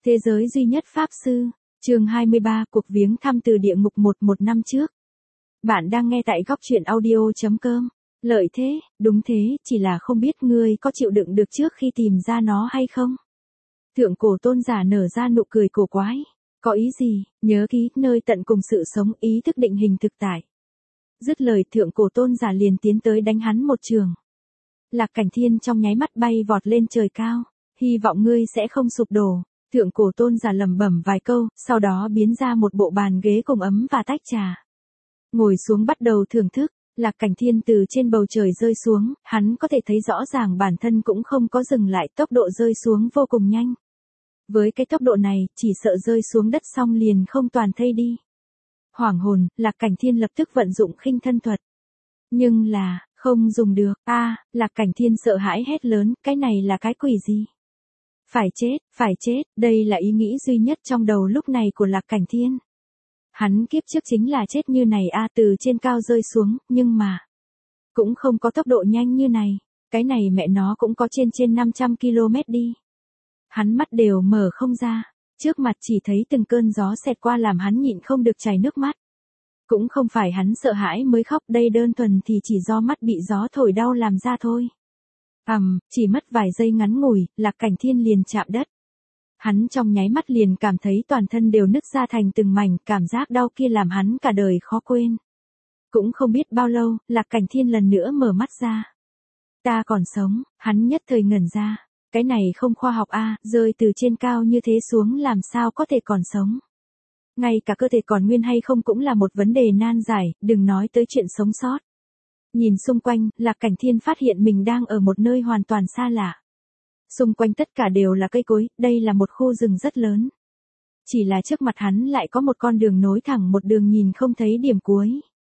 Thế giới duy nhất Pháp Sư, chương 23, cuộc viếng thăm từ địa ngục 11 năm trước. Bạn đang nghe tại góc truyện audio.com. Lợi thế, đúng thế, chỉ là không biết ngươi có chịu đựng được trước khi tìm ra nó hay không? Thượng cổ tôn giả nở ra nụ cười cổ quái. Có ý gì, nhớ kỹ, nơi tận cùng sự sống, ý thức định hình thực tại. Dứt lời thượng cổ tôn giả liền tiến tới đánh hắn một trường. Lạc Cảnh Thiên trong nháy mắt bay vọt lên trời cao. Hy vọng ngươi sẽ không sụp đổ. Thượng cổ tôn giả lẩm bẩm vài câu, sau đó biến ra một bộ bàn ghế cùng ấm và tách trà. Ngồi xuống bắt đầu thưởng thức, Lạc Cảnh Thiên từ trên bầu trời rơi xuống, hắn có thể thấy rõ ràng bản thân cũng không có dừng lại, tốc độ rơi xuống vô cùng nhanh. Với cái tốc độ này, chỉ sợ rơi xuống đất xong liền không toàn thây đi. Hoảng hồn, Lạc Cảnh Thiên lập tức vận dụng khinh thân thuật. Nhưng là, không dùng được, Lạc Cảnh Thiên sợ hãi hét lớn, cái này là cái quỷ gì? Phải chết, đây là ý nghĩ duy nhất trong đầu lúc này của Lạc Cảnh Thiên. Hắn kiếp trước chính là chết như này từ trên cao rơi xuống, nhưng mà cũng không có tốc độ nhanh như này, cái này mẹ nó cũng có trên 500 km đi. Hắn mắt đều mở không ra, trước mặt chỉ thấy từng cơn gió xẹt qua làm hắn nhịn không được chảy nước mắt. Cũng không phải hắn sợ hãi mới khóc, đây đơn thuần thì chỉ do mắt bị gió thổi đau làm ra thôi. Chỉ mất vài giây ngắn ngủi, Lạc Cảnh Thiên liền chạm đất. Hắn trong nháy mắt liền cảm thấy toàn thân đều nứt ra thành từng mảnh, cảm giác đau kia làm hắn cả đời khó quên. Cũng không biết bao lâu, Lạc Cảnh Thiên lần nữa mở mắt ra. Ta còn sống, hắn nhất thời ngẩn ra. Cái này không khoa học rơi từ trên cao như thế xuống làm sao có thể còn sống. Ngay cả cơ thể còn nguyên hay không cũng là một vấn đề nan giải, đừng nói tới chuyện sống sót. Nhìn xung quanh, Lạc Cảnh Thiên phát hiện mình đang ở một nơi hoàn toàn xa lạ. Xung quanh tất cả đều là cây cối, đây là một khu rừng rất lớn. Chỉ là trước mặt hắn lại có một con đường nối thẳng một đường nhìn không thấy điểm cuối.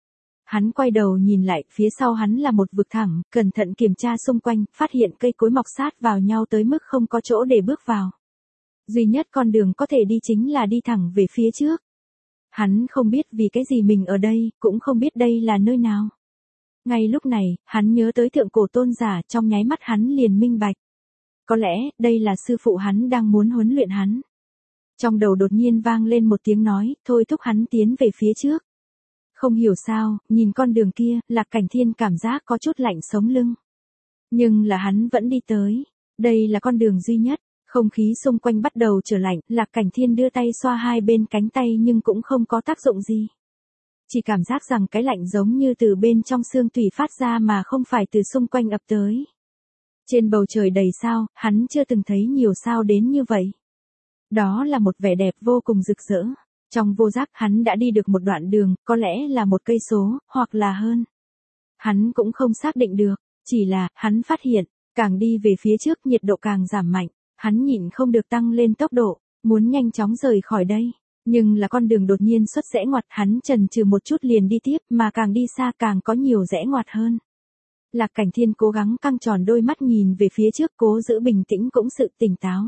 Hắn quay đầu nhìn lại, phía sau hắn là một vực thẳng, cẩn thận kiểm tra xung quanh, phát hiện cây cối mọc sát vào nhau tới mức không có chỗ để bước vào. Duy nhất con đường có thể đi chính là đi thẳng về phía trước. Hắn không biết vì cái gì mình ở đây, cũng không biết đây là nơi nào. Ngay lúc này, hắn nhớ tới thượng cổ tôn giả, trong nháy mắt hắn liền minh bạch. Có lẽ, đây là sư phụ hắn đang muốn huấn luyện hắn. Trong đầu đột nhiên vang lên một tiếng nói, thôi thúc hắn tiến về phía trước. Không hiểu sao, nhìn con đường kia, Lạc Cảnh Thiên cảm giác có chút lạnh sống lưng. Nhưng là hắn vẫn đi tới. Đây là con đường duy nhất. Không khí xung quanh bắt đầu trở lạnh, Lạc Cảnh Thiên đưa tay xoa hai bên cánh tay nhưng cũng không có tác dụng gì. Chỉ cảm giác rằng cái lạnh giống như từ bên trong xương tủy phát ra mà không phải từ xung quanh ập tới. Trên bầu trời đầy sao, hắn chưa từng thấy nhiều sao đến như vậy. Đó là một vẻ đẹp vô cùng rực rỡ. Trong vô giác hắn đã đi được một đoạn đường, có lẽ là 1 cây số, hoặc là hơn. Hắn cũng không xác định được, chỉ là, hắn phát hiện, càng đi về phía trước nhiệt độ càng giảm mạnh. Hắn nhịn không được tăng lên tốc độ, muốn nhanh chóng rời khỏi đây. Nhưng là con đường đột nhiên xuất rẽ ngoặt, hắn chần chừ một chút liền đi tiếp, mà càng đi xa càng có nhiều rẽ ngoặt hơn. Lạc Cảnh Thiên cố gắng căng tròn đôi mắt nhìn về phía trước, cố giữ bình tĩnh cũng sự tỉnh táo.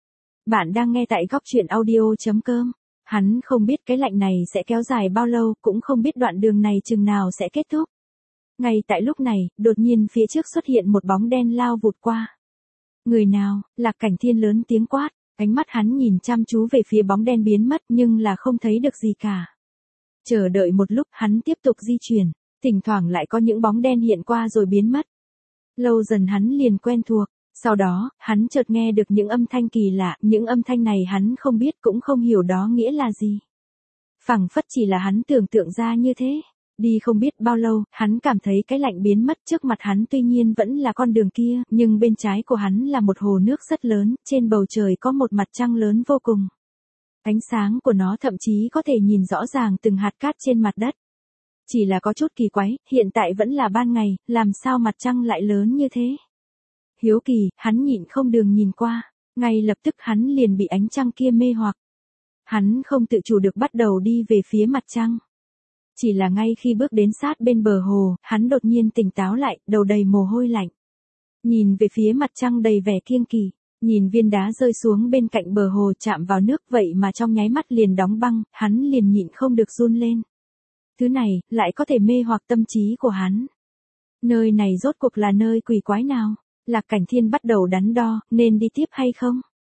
Bạn đang nghe tại góc truyện audio.com. Hắn không biết cái lạnh này sẽ kéo dài bao lâu, cũng không biết đoạn đường này chừng nào sẽ kết thúc. Ngay tại lúc này, đột nhiên phía trước xuất hiện một bóng đen lao vụt qua. Người nào? Lạc Cảnh Thiên lớn tiếng quát, ánh mắt hắn nhìn chăm chú về phía bóng đen biến mất nhưng là không thấy được gì cả. Chờ đợi một lúc hắn tiếp tục di chuyển, thỉnh thoảng lại có những bóng đen hiện qua rồi biến mất. Lâu dần hắn liền quen thuộc, sau đó, hắn chợt nghe được những âm thanh kỳ lạ, những âm thanh này hắn không biết cũng không hiểu đó nghĩa là gì. Phảng phất chỉ là hắn tưởng tượng ra như thế. Đi không biết bao lâu, hắn cảm thấy cái lạnh biến mất, trước mặt hắn tuy nhiên vẫn là con đường kia, nhưng bên trái của hắn là một hồ nước rất lớn, trên bầu trời có một mặt trăng lớn vô cùng. Ánh sáng của nó thậm chí có thể nhìn rõ ràng từng hạt cát trên mặt đất. Chỉ là có chút kỳ quái, hiện tại vẫn là ban ngày, làm sao mặt trăng lại lớn như thế? Hiếu kỳ, hắn nhịn không được nhìn qua, ngay lập tức hắn liền bị ánh trăng kia mê hoặc. Hắn không tự chủ được bắt đầu đi về phía mặt trăng. Chỉ là ngay khi bước đến sát bên bờ hồ, hắn đột nhiên tỉnh táo lại, đầu đầy mồ hôi lạnh. Nhìn về phía mặt trăng đầy vẻ kiêng kỳ, nhìn viên đá rơi xuống bên cạnh bờ hồ chạm vào nước vậy mà trong nháy mắt liền đóng băng, hắn liền nhịn không được run lên. Thứ này, lại có thể mê hoặc tâm trí của hắn. Nơi này rốt cuộc là nơi quỷ quái nào? Lạc Cảnh Thiên bắt đầu đắn đo, nên đi tiếp hay không?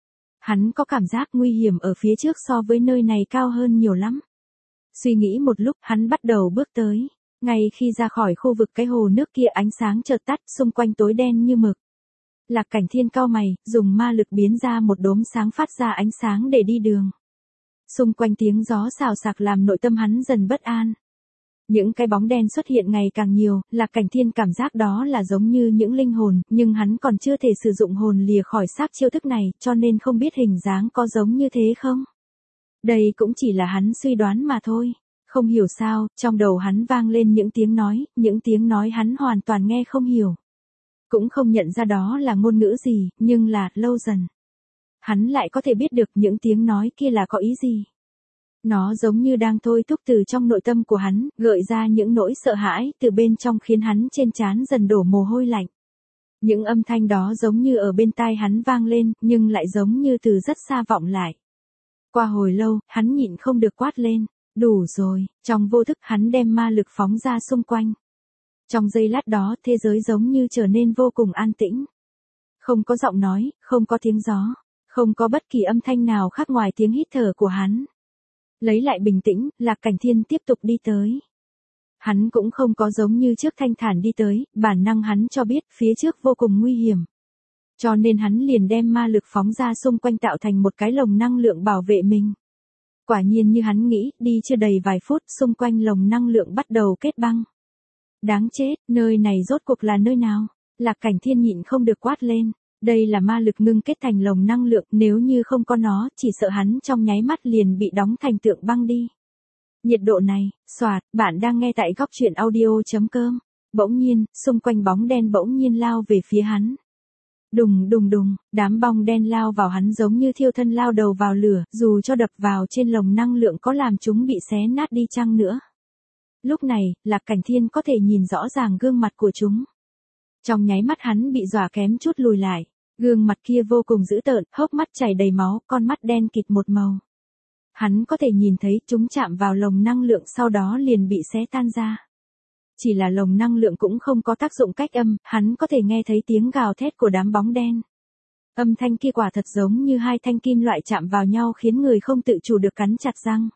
Hắn có cảm giác nguy hiểm ở phía trước so với nơi này cao hơn nhiều lắm. Suy nghĩ một lúc, hắn bắt đầu bước tới. Ngay khi ra khỏi khu vực cái hồ nước kia ánh sáng chợt tắt, xung quanh tối đen như mực. Lạc Cảnh Thiên cau mày, dùng ma lực biến ra một đốm sáng phát ra ánh sáng để đi đường. Xung quanh tiếng gió xào xạc làm nội tâm hắn dần bất an. Những cái bóng đen xuất hiện ngày càng nhiều, Lạc Cảnh Thiên cảm giác đó là giống như những linh hồn, nhưng hắn còn chưa thể sử dụng hồn lìa khỏi xác chiêu thức này, cho nên không biết hình dáng có giống như thế không. Đây cũng chỉ là hắn suy đoán mà thôi. Không hiểu sao, trong đầu hắn vang lên những tiếng nói hắn hoàn toàn nghe không hiểu. Cũng không nhận ra đó là ngôn ngữ gì, nhưng là, lâu dần. Hắn lại có thể biết được những tiếng nói kia là có ý gì. Nó giống như đang thôi thúc từ trong nội tâm của hắn, gợi ra những nỗi sợ hãi từ bên trong khiến hắn trên trán dần đổ mồ hôi lạnh. Những âm thanh đó giống như ở bên tai hắn vang lên, nhưng lại giống như từ rất xa vọng lại. Qua hồi lâu, hắn nhịn không được quát lên. Đủ rồi, trong vô thức hắn đem ma lực phóng ra xung quanh. Trong giây lát đó, thế giới giống như trở nên vô cùng an tĩnh. Không có giọng nói, không có tiếng gió, không có bất kỳ âm thanh nào khác ngoài tiếng hít thở của hắn. Lấy lại bình tĩnh, Lạc Cảnh Thiên tiếp tục đi tới. Hắn cũng không có giống như trước thanh thản đi tới, bản năng hắn cho biết phía trước vô cùng nguy hiểm. Cho nên hắn liền đem ma lực phóng ra xung quanh tạo thành một cái lồng năng lượng bảo vệ mình. Quả nhiên như hắn nghĩ, đi chưa đầy vài phút, xung quanh lồng năng lượng bắt đầu kết băng. Đáng chết, nơi này rốt cuộc là nơi nào? Lạc Cảnh Thiên nhịn không được quát lên. Đây là ma lực ngưng kết thành lồng năng lượng, nếu như không có nó, chỉ sợ hắn trong nháy mắt liền bị đóng thành tượng băng đi. Nhiệt độ này, xoạt, bạn đang nghe tại góc truyện audio.com. Bỗng nhiên, xung quanh bóng đen bỗng nhiên lao về phía hắn. Đùng đùng đùng, đám bóng đen lao vào hắn giống như thiêu thân lao đầu vào lửa, dù cho đập vào trên lồng năng lượng có làm chúng bị xé nát đi chăng nữa. Lúc này, Lạc Cảnh Thiên có thể nhìn rõ ràng gương mặt của chúng. Trong nháy mắt hắn bị dọa kém chút lùi lại, gương mặt kia vô cùng dữ tợn, hốc mắt chảy đầy máu, con mắt đen kịt một màu. Hắn có thể nhìn thấy chúng chạm vào lồng năng lượng sau đó liền bị xé tan ra. Chỉ là lồng năng lượng cũng không có tác dụng cách âm, hắn có thể nghe thấy tiếng gào thét của đám bóng đen. Âm thanh kia quả thật giống như hai thanh kim loại chạm vào nhau khiến người không tự chủ được cắn chặt răng.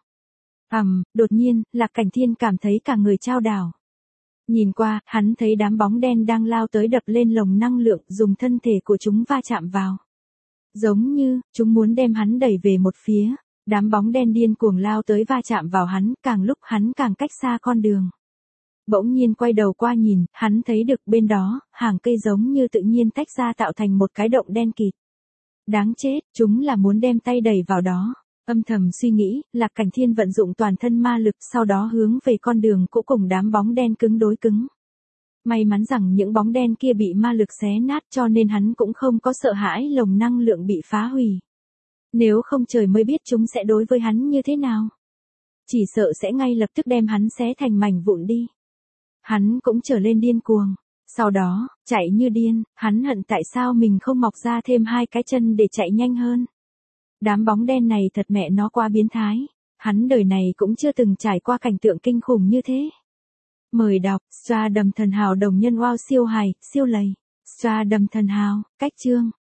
Đột nhiên, Lạc Cảnh Thiên cảm thấy cả người chao đảo. Nhìn qua, hắn thấy đám bóng đen đang lao tới đập lên lồng năng lượng, dùng thân thể của chúng va chạm vào. Giống như, chúng muốn đem hắn đẩy về một phía. Đám bóng đen điên cuồng lao tới va chạm vào hắn, càng lúc hắn càng cách xa con đường. Bỗng nhiên quay đầu qua nhìn, hắn thấy được bên đó, hàng cây giống như tự nhiên tách ra tạo thành một cái động đen kịt. Đáng chết, chúng là muốn đem tay đẩy vào đó. Âm thầm suy nghĩ, Lạc Cảnh Thiên vận dụng toàn thân ma lực sau đó hướng về con đường cũ cùng đám bóng đen cứng đối cứng. May mắn rằng những bóng đen kia bị ma lực xé nát cho nên hắn cũng không có sợ hãi lồng năng lượng bị phá hủy. Nếu không trời mới biết chúng sẽ đối với hắn như thế nào. Chỉ sợ sẽ ngay lập tức đem hắn xé thành mảnh vụn đi. Hắn cũng trở lên điên cuồng. Sau đó, chạy như điên, hắn hận tại sao mình không mọc ra thêm hai cái chân để chạy nhanh hơn. Đám bóng đen này thật mẹ nó quá biến thái. Hắn đời này cũng chưa từng trải qua cảnh tượng kinh khủng như thế. Mời đọc, Stra Đầm Thần Hào đồng nhân wow siêu hài, siêu lầy. Stra Đầm Thần Hào, cách chương.